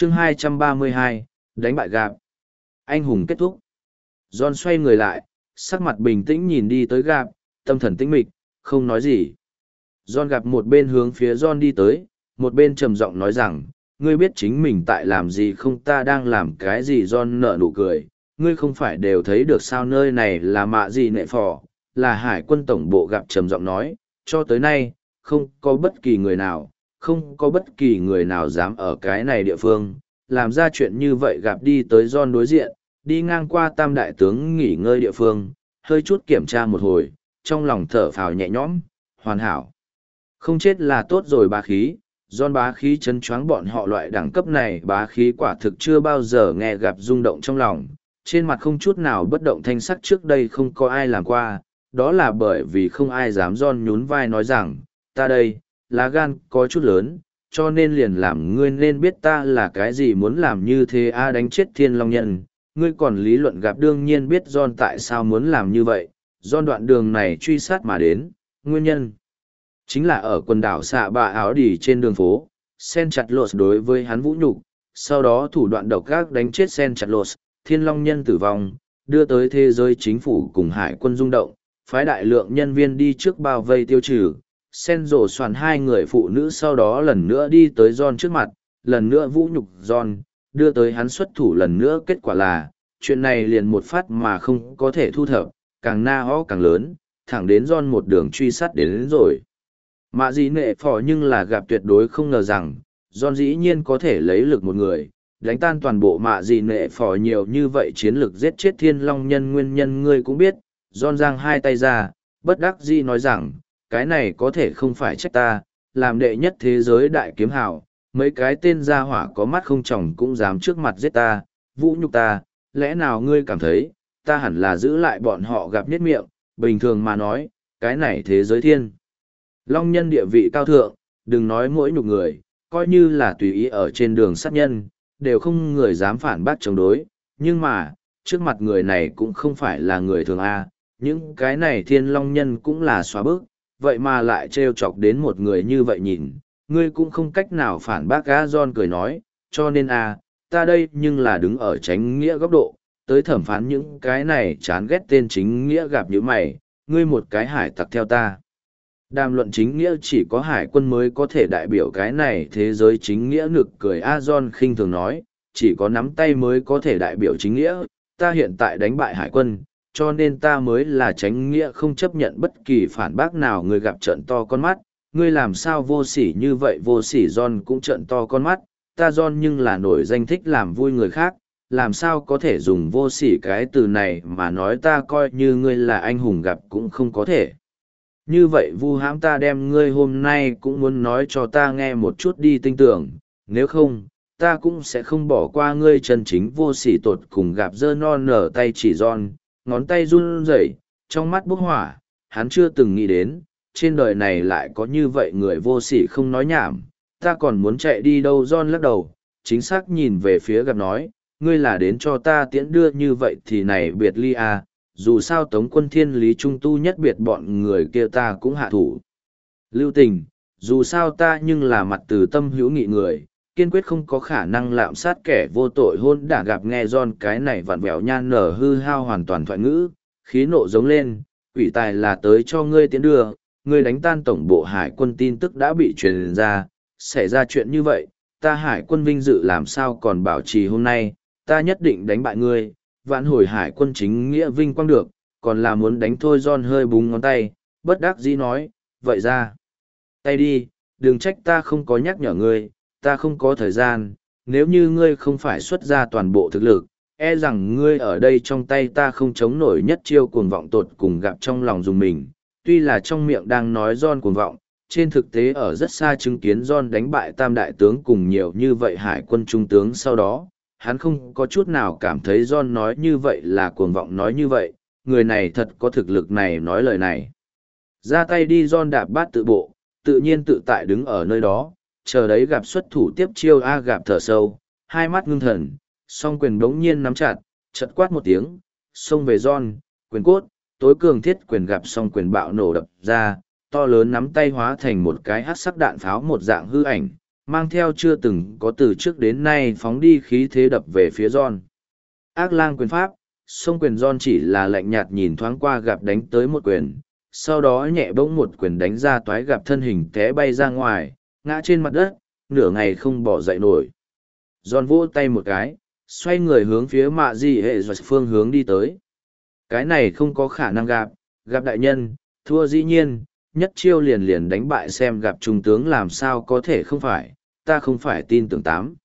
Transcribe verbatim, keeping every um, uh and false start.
chương hai trăm ba mươi hai, đánh bại Gạp. Anh hùng kết thúc. John xoay người lại, sắc mặt bình tĩnh nhìn đi tới Gạp, tâm thần tĩnh mịch, không nói gì. John gặp một bên hướng phía John đi tới, một bên trầm giọng nói rằng, ngươi biết chính mình tại làm gì không, ta đang làm cái gì? John nở nụ cười, ngươi không phải đều thấy được sao, nơi này là mạ gì nệ phò, là hải quân tổng bộ. Gặp trầm giọng nói, cho tới nay, không có bất kỳ người nào, không có bất kỳ người nào dám ở cái này địa phương, làm ra chuyện như vậy. Gặp đi tới John đối diện, đi ngang qua tam đại tướng nghỉ ngơi địa phương, hơi chút kiểm tra một hồi, trong lòng thở phào nhẹ nhõm, hoàn hảo. Không chết là tốt rồi. Bá khí, John bá khí chấn choáng bọn họ, loại đẳng cấp này bá khí quả thực chưa bao giờ nghe. Gặp rung động trong lòng, trên mặt không chút nào bất động thanh sắc, trước đây không có ai làm qua, đó là bởi vì không ai dám. John nhún vai nói rằng, ta đây, lá gan có chút lớn, cho nên liền làm. Ngươi nên biết ta là cái gì, muốn làm như thế a đánh chết Thiên Long Nhân, ngươi còn lý luận. Gặp đương nhiên biết John tại sao muốn làm như vậy. John đoạn đường này truy sát mà đến, nguyên nhân chính là ở quần đảo xạ bạ áo đỉ trên đường phố, Sen chặt lột đối với hắn vũ nhục, sau đó thủ đoạn độc ác đánh chết Sen chặt lột, Thiên Long Nhân tử vong, đưa tới thế giới chính phủ cùng hải quân rung động, phái đại lượng nhân viên đi trước bao vây tiêu trừ. Sen rổ soàn hai người phụ nữ sau đó lần nữa đi tới John trước mặt, lần nữa vũ nhục John, đưa tới hắn xuất thủ lần nữa. Kết quả là, chuyện này liền một phát mà không có thể thu thập, càng na ho càng lớn, thẳng đến John một đường truy sát đến, đến rồi. Mạ gì nệ phò nhưng là Gặp tuyệt đối không ngờ rằng, John dĩ nhiên có thể lấy lực một người, đánh tan toàn bộ mạ gì nệ phò nhiều như vậy chiến lực, giết chết Thiên Long Nhân. Nguyên nhân ngươi cũng biết. John giang hai tay ra, bất đắc dĩ nói rằng, cái này có thể không phải trách ta, làm đệ nhất thế giới đại kiếm hào, mấy cái tên gia hỏa có mắt không tròng cũng dám trước mặt giết ta, vũ nhục ta, lẽ nào ngươi cảm thấy, ta hẳn là giữ lại bọn họ? Gặp niết miệng, bình thường mà nói, cái này thế giới Thiên Long Nhân địa vị cao thượng, đừng nói mỗi nhục người, coi như là tùy ý ở trên đường sát nhân, đều không người dám phản bác chống đối, nhưng mà, trước mặt người này cũng không phải là người thường A, những cái này Thiên Long Nhân cũng là xóa bước, vậy mà lại trêu chọc đến một người như vậy, nhìn, ngươi cũng không cách nào phản bác. A John cười nói, cho nên A, ta đây nhưng là đứng ở tránh nghĩa góc độ, tới thẩm phán những cái này chán ghét tên chính nghĩa. Gặp như mày, ngươi một cái hải tặc theo ta đàm luận chính nghĩa, chỉ có hải quân mới có thể đại biểu cái này thế giới chính nghĩa. Nực cười A John khinh thường nói, chỉ có nắm tay mới có thể đại biểu chính nghĩa, ta hiện tại đánh bại hải quân, cho nên ta mới là chánh nghĩa, không chấp nhận bất kỳ phản bác nào. Người Gặp trợn to con mắt, ngươi làm sao vô sỉ như vậy? Vô sỉ? John cũng trợn to con mắt, ta John nhưng là nổi danh thích làm vui người khác, làm sao có thể dùng vô sỉ cái từ này mà nói ta? Coi như ngươi là anh hùng Gặp cũng không có thể như vậy vu hãm ta. Đem ngươi hôm nay cũng muốn nói cho ta nghe một chút đi, tinh tưởng, nếu không ta cũng sẽ không bỏ qua ngươi. Chân chính vô sỉ tột cùng. Gặp giơ non nở tay chỉ John, ngón tay run rẩy, trong mắt bốc hỏa. Hắn chưa từng nghĩ đến, trên đời này lại có như vậy người vô sỉ. Không nói nhảm, ta còn muốn chạy đi đâu? John lắc đầu, chính xác nhìn về phía Gặp nói, ngươi là đến cho ta tiễn đưa như vậy thì này biệt ly à, dù sao Tống quân Thiên Lý Trung tu nhất biệt bọn người kia ta cũng hạ thủ lưu tình, dù sao ta nhưng là mặt từ tâm hữu nghị người, kiên quyết không có khả năng lạm sát kẻ vô tội hôn đả. Gặp nghe John cái này vặn vẹo nhan nở hư hao hoàn toàn thoại ngữ, khí nộ giống lên, quỷ tài là tới cho ngươi tiến đưa, ngươi đánh tan tổng bộ hải quân, tin tức đã bị truyền ra, xảy ra chuyện như vậy, ta hải quân vinh dự làm sao còn bảo trì hôm nay, ta nhất định đánh bại ngươi, vãn hồi hải quân chính nghĩa vinh quang được, còn là muốn đánh thôi? John hơi búng ngón tay, bất đắc dĩ nói, vậy ra tay đi, đừng trách ta không có nhắc nhở ngươi, ta không có thời gian, nếu như ngươi không phải xuất ra toàn bộ thực lực, e rằng ngươi ở đây trong tay ta không chống nổi nhất chiêu. Cuồng vọng tột cùng. Gặp trong lòng dùng mình, tuy là trong miệng đang nói John cuồng vọng, trên thực tế ở rất xa chứng kiến John đánh bại tam đại tướng cùng nhiều như vậy hải quân trung tướng sau đó, hắn không có chút nào cảm thấy John nói như vậy là cuồng vọng. Nói như vậy, người này thật có thực lực này nói lời này. Ra tay đi. John đạp bát tự bộ, tự nhiên tự tại đứng ở nơi đó, chờ đấy Gặp xuất thủ tiếp chiêu. A Gặp thở sâu, hai mắt ngưng thần, song quyền đống nhiên nắm chặt, chật quát một tiếng, xông về John, quyền cốt, tối cường thiết quyền. Gặp song quyền bạo nổ đập ra, to lớn nắm tay hóa thành một cái hắc sắc đạn pháo một dạng hư ảnh, mang theo chưa từng có từ trước đến nay phóng đi khí thế đập về phía John. Ác lang quyền pháp, song quyền John chỉ là lạnh nhạt nhìn thoáng qua gặp đánh tới một quyền, sau đó nhẹ bỗng một quyền đánh ra toái gặp thân hình té bay ra ngoài, ngã trên mặt đất, nửa ngày không bỏ dậy nổi. John vỗ tay một cái, xoay người hướng phía mạ di hệ dọc phương hướng đi tới. Cái này không có khả năng gặp, gặp đại nhân, thua dĩ nhiên, nhất chiêu liền liền đánh bại xem gặp trung tướng làm sao có thể không phải, ta không phải tin tưởng tám.